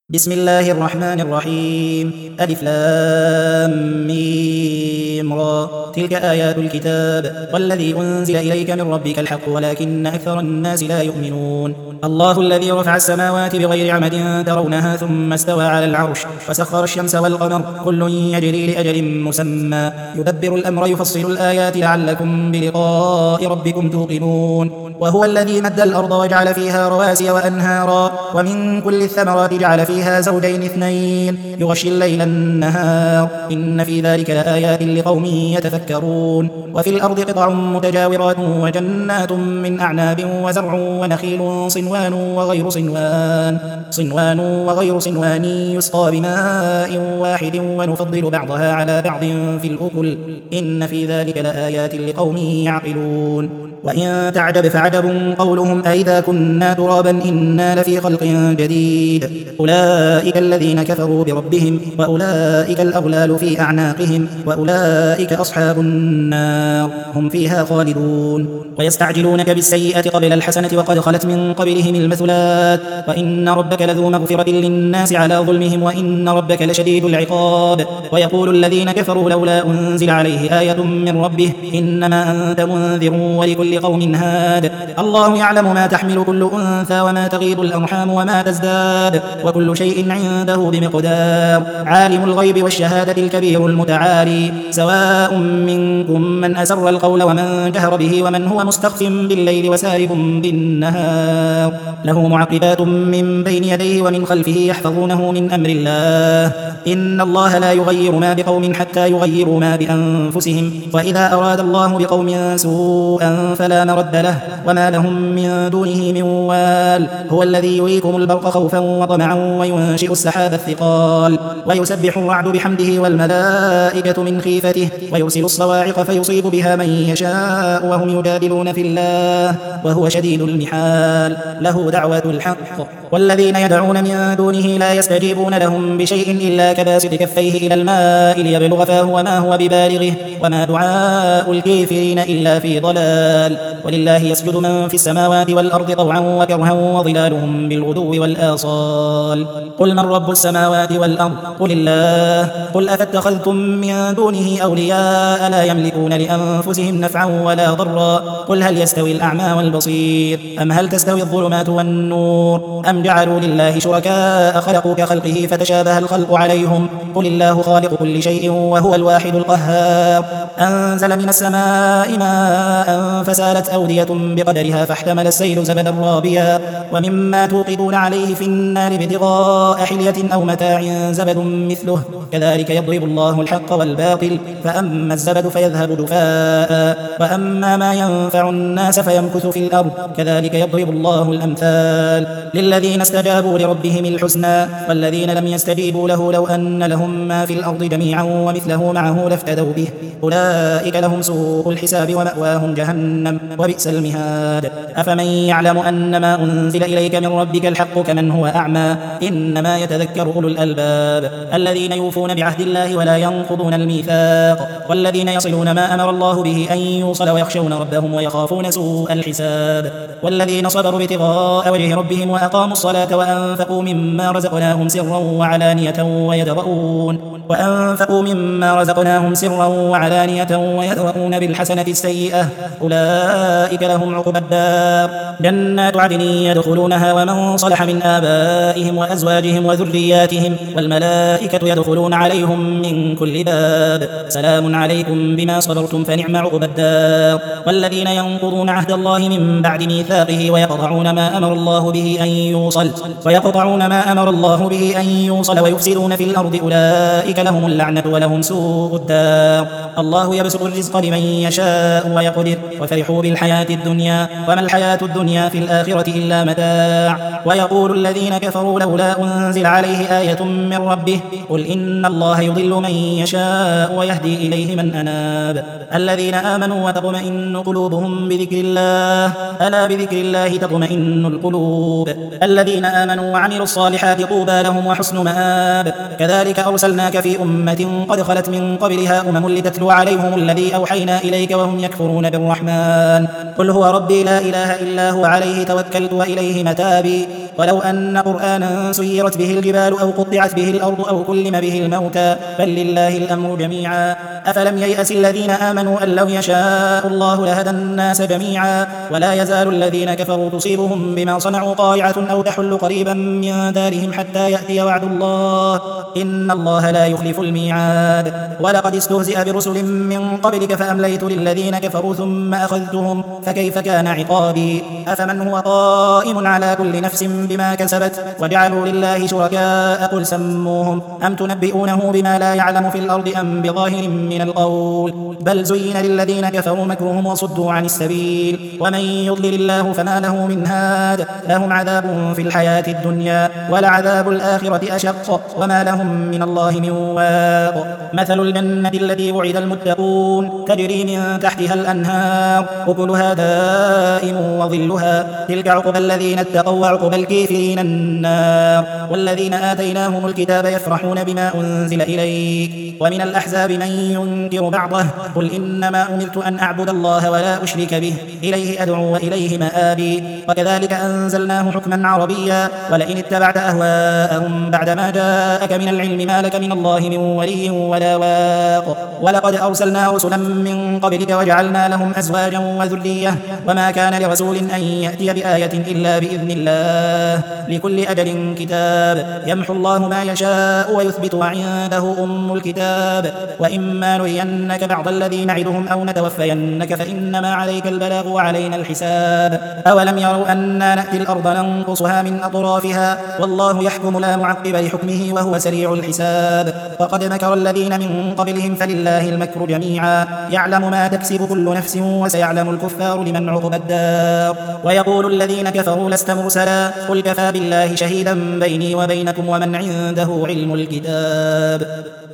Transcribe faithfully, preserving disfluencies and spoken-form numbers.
بسم الله الرحمن الرحيم. ألف لام ميم را. تلك آيات الكتاب والذي أنزل إليك من ربك الحق ولكن أكثر الناس لا يؤمنون. الله الذي رفع السماوات بغير عمد ترونها ثم استوى على العرش وسخر الشمس والقمر كل يجري لأجل مسمى يدبر الأمر يفصل الآيات لعلكم بلقاء ربكم توقنون. وهو الذي مد الأرض وجعل فيها رواسي وأنهارا ومن كل الثمرات جعل فيها زوجين اثنين يغشي الليل النهار إن في ذلك لآيات لقوم يتفكرون. وفي الأرض قطع متجاورات وجنات من أعناب وزرع ونخيل صنوان وغير صنوان صنوان وغير صنوان يسقى بماء واحد ونفضل بعضها على بعض في الأكل إن في ذلك لآيات لقوم يعقلون. وإن تعجب فعجب قولهم أئذا كنا ترابا إنا لفي خلق جديد أولئك الذين كفروا بربهم وأولئك الأغلال في أعناقهم وأولئك أصحاب النار هم فيها خالدون. ويستعجلونك بالسيئة قبل الحسنة وقد خلت من قبلهم المثلات وإن ربك لذو مغفرة للناس على ظلمهم وإن ربك لشديد العقاب. ويقول الذين كفروا لولا أنزل عليه آية من ربه إنما أنت منذر ولكل قوم هاد الله يعلم ما تحمل كل أنثى وما تغيض الأرحام وما تزداد وكل شيء عنده بمقدار. عالم الغيب والشهادة الكبير المتعالي سواء منكم من أسر القول ومن جهر به ومن هو مستخف بالليل وسارب بالنهار له معقبات من بين يديه ومن خلفه يحفظونه من أمر الله إن الله لا يغير ما بقوم حتى يغيروا ما بأنفسهم وإذا أراد الله بقوم سوءا فلا مرد له وما لهم من دونه من وال. هو الذي يريكم البرق خوفا وطمعا وينشئ السحاب الثقال ويسبح الرعد بحمده والملائكة من خيفته ويرسل الصواعق فيصيب بها من يشاء وهم يجادلون في الله وهو شديد المحال له دعوة الحق والذين يدعون من دونه لا يستجيبون لهم بشيء إلا كباسط كفيه إلى الماء ليبلغ فاه وما هو ببالغه وما دعاء الكافرين إلا في ضلال. ولله يسجد من في السماوات والأرض طوعا وكرها وظلالهم بالغدو والآصال. قل من رب السماوات والأرض قل الله قل أفاتخذتم من دونه أولياء لا يملكون لأنفسهم نفعا ولا ضرا قل هل يستوي الأعمى والبصير أم هل تستوي الظلمات والنور أم جعلوا لله شركاء خلقوا كخلقه فتشابه الخلق عليهم قل الله خالق كل شيء وهو الواحد القهار. أنزل من السماء ماء فسالت أودية بقدرها فاحتمل السيل زبدا رابيا ومما توقدون عليه في النار ابتغاء حلية أو متاع زبد مثله كذلك يضرب الله الحق والباطل فأما الزبد فيذهب جفاء وأما ما ينفع الناس فيمكث في الأرض كذلك يضرب الله الأمثال. للذين استجابوا لربهم الحسنى والذين لم يستجيبوا له لو أن لهم ما في الأرض جميعا ومثله معه لافتدوا به أولئك لهم سوء الحساب ومأواهم جهنم وبئس المهاد. أفمن يعلم أن ما أنزل إليك من ربك الحق كمن هو أعمى إنما يتذكر أولو الألباب الذين يوفون بعهد الله ولا ينقضون الميثاق والذين يصلون ما أمر الله به أن يوصل ويخشون ربهم ويخافون سوء الحساب والذين صبروا ابتغاء وجه ربهم وأقاموا الصلاة وأنفقوا مما رزقناهم سرا وعلانية ويدرؤون وأنفقوا مما رزقناهم سرا وعلانية ويدرؤون بالحسنة السيئة أولئك لهم عقبى الدار جنات عدن يدخلونها ومن صلح من آبائهم وأزواجهم وذرياتهم والملائكة يدخلون عليهم من كل باب سلام عليكم بما صبرتم فنعم عقبى الدار. والذين ينقضون عهد الله من بعد ميثاقه ويقطعون ما أمر الله به أن يوصل ويقطعون ما أمر الله به أن يوصل ويفسدون في الأرض أولئك لهم اللعنة ولهم سوء الدار. الله يبسط الرزق لمن يشاء ويقدر وفرحوا بالحياة الدنيا وما الحياة الدنيا في الآخرة إلا متاع. ويقول الذين كفروا لولا أنزل عليه آية من ربه قل إن الله يضل من يشاء ويهدي إليه من أناب الذين آمنوا وتطمئن قلوبهم بذكر الله ألا بذكر الله تطمئن القلوب الذين آمنوا وعملوا الصالحات طوبى لهم وحسن مآب. كذلك أرسلناك في أمة قد خلت من قبلها أمم لتتلو عليهم الذي أوحينا إليك وهم يكفرون بالرحمن قل هو ربي لا إله إلا هو عليه توكلت وإليه متابي ولو أن قرآنا سيرت به الجبال أو قطعت به الأرض أو كلم به الموتى بل لله الأمر جميعا. أفلم ييأس الذين آمنوا أن لو يشاء الله لهدى الناس جميعا ولا يزال الذين كفروا تصيبهم بما صنعوا قارعة أو تحل قريبا من دارهم حتى يأتي وعد الله إن الله لا يخلف الميعاد. ولقد استهزئ برسل من قبلك فأمليت للذين كفروا ثم أخذتهم فكيف كان عقابي. أفمن هو قائم على كل نفس بما كسبت وجعلوا لله شركاء قل سموهم أم تنبئونه بما لا يعلم في الأرض أم بظاهر من القول بل زين للذين كفروا مكرهم وصدوا عن السبيل ومن يضلل الله فما له من هاد لهم عذاب في الحياة الدنيا ولعذاب الآخرة أشق وما لهم من الله من واق. مثل الجنة التي وعد المتقون تجري من تحتها الأنهار أكلها دائم وظلها تلك عقبى الذين اتقوا وعقبى الكافرين النار. والذين آتيناهم الكتاب يفرحون بما أنزل إليك ومن الأحزاب من ينكر بعضه قل إنما أمرت أن أعبد الله ولا أشرك به إليه أدعو وإليه مآبي. وكذلك أنزلناه حكما عربيا ولئن اتبعت أهواءهم بعدما جاءك من العلم ما لك من الله من ولي ولا واق. ولقد أرسلنا رسلا من قبلك وجعلنا لهم أزواجا وذرية وما كان لرسول أن يأتي بآية إلا بإذن الله لكل أجل كتاب يمحو الله ما يشاء ويثبت وعنده أم الكتاب. وإما نرينك بعض الذي نعدهم أو نتوفينك فإنما عليك البلاغ وعلينا الحساب. أولم يروا أنا نأتي الأرض ننقصها من أطرافها والله يحكم لا معقب لحكمه وهو سريع الحساب. وقد مكر الذين من قبلهم فلله المكر جميعا يعلم ما تكسب كل نفس وسيعلم الكفار لمن عقبى الدار. ويقول الذين كفروا لست مرسلا قل كفى بالله شهيدا بيني وبينكم ومن عنده علم الكتاب.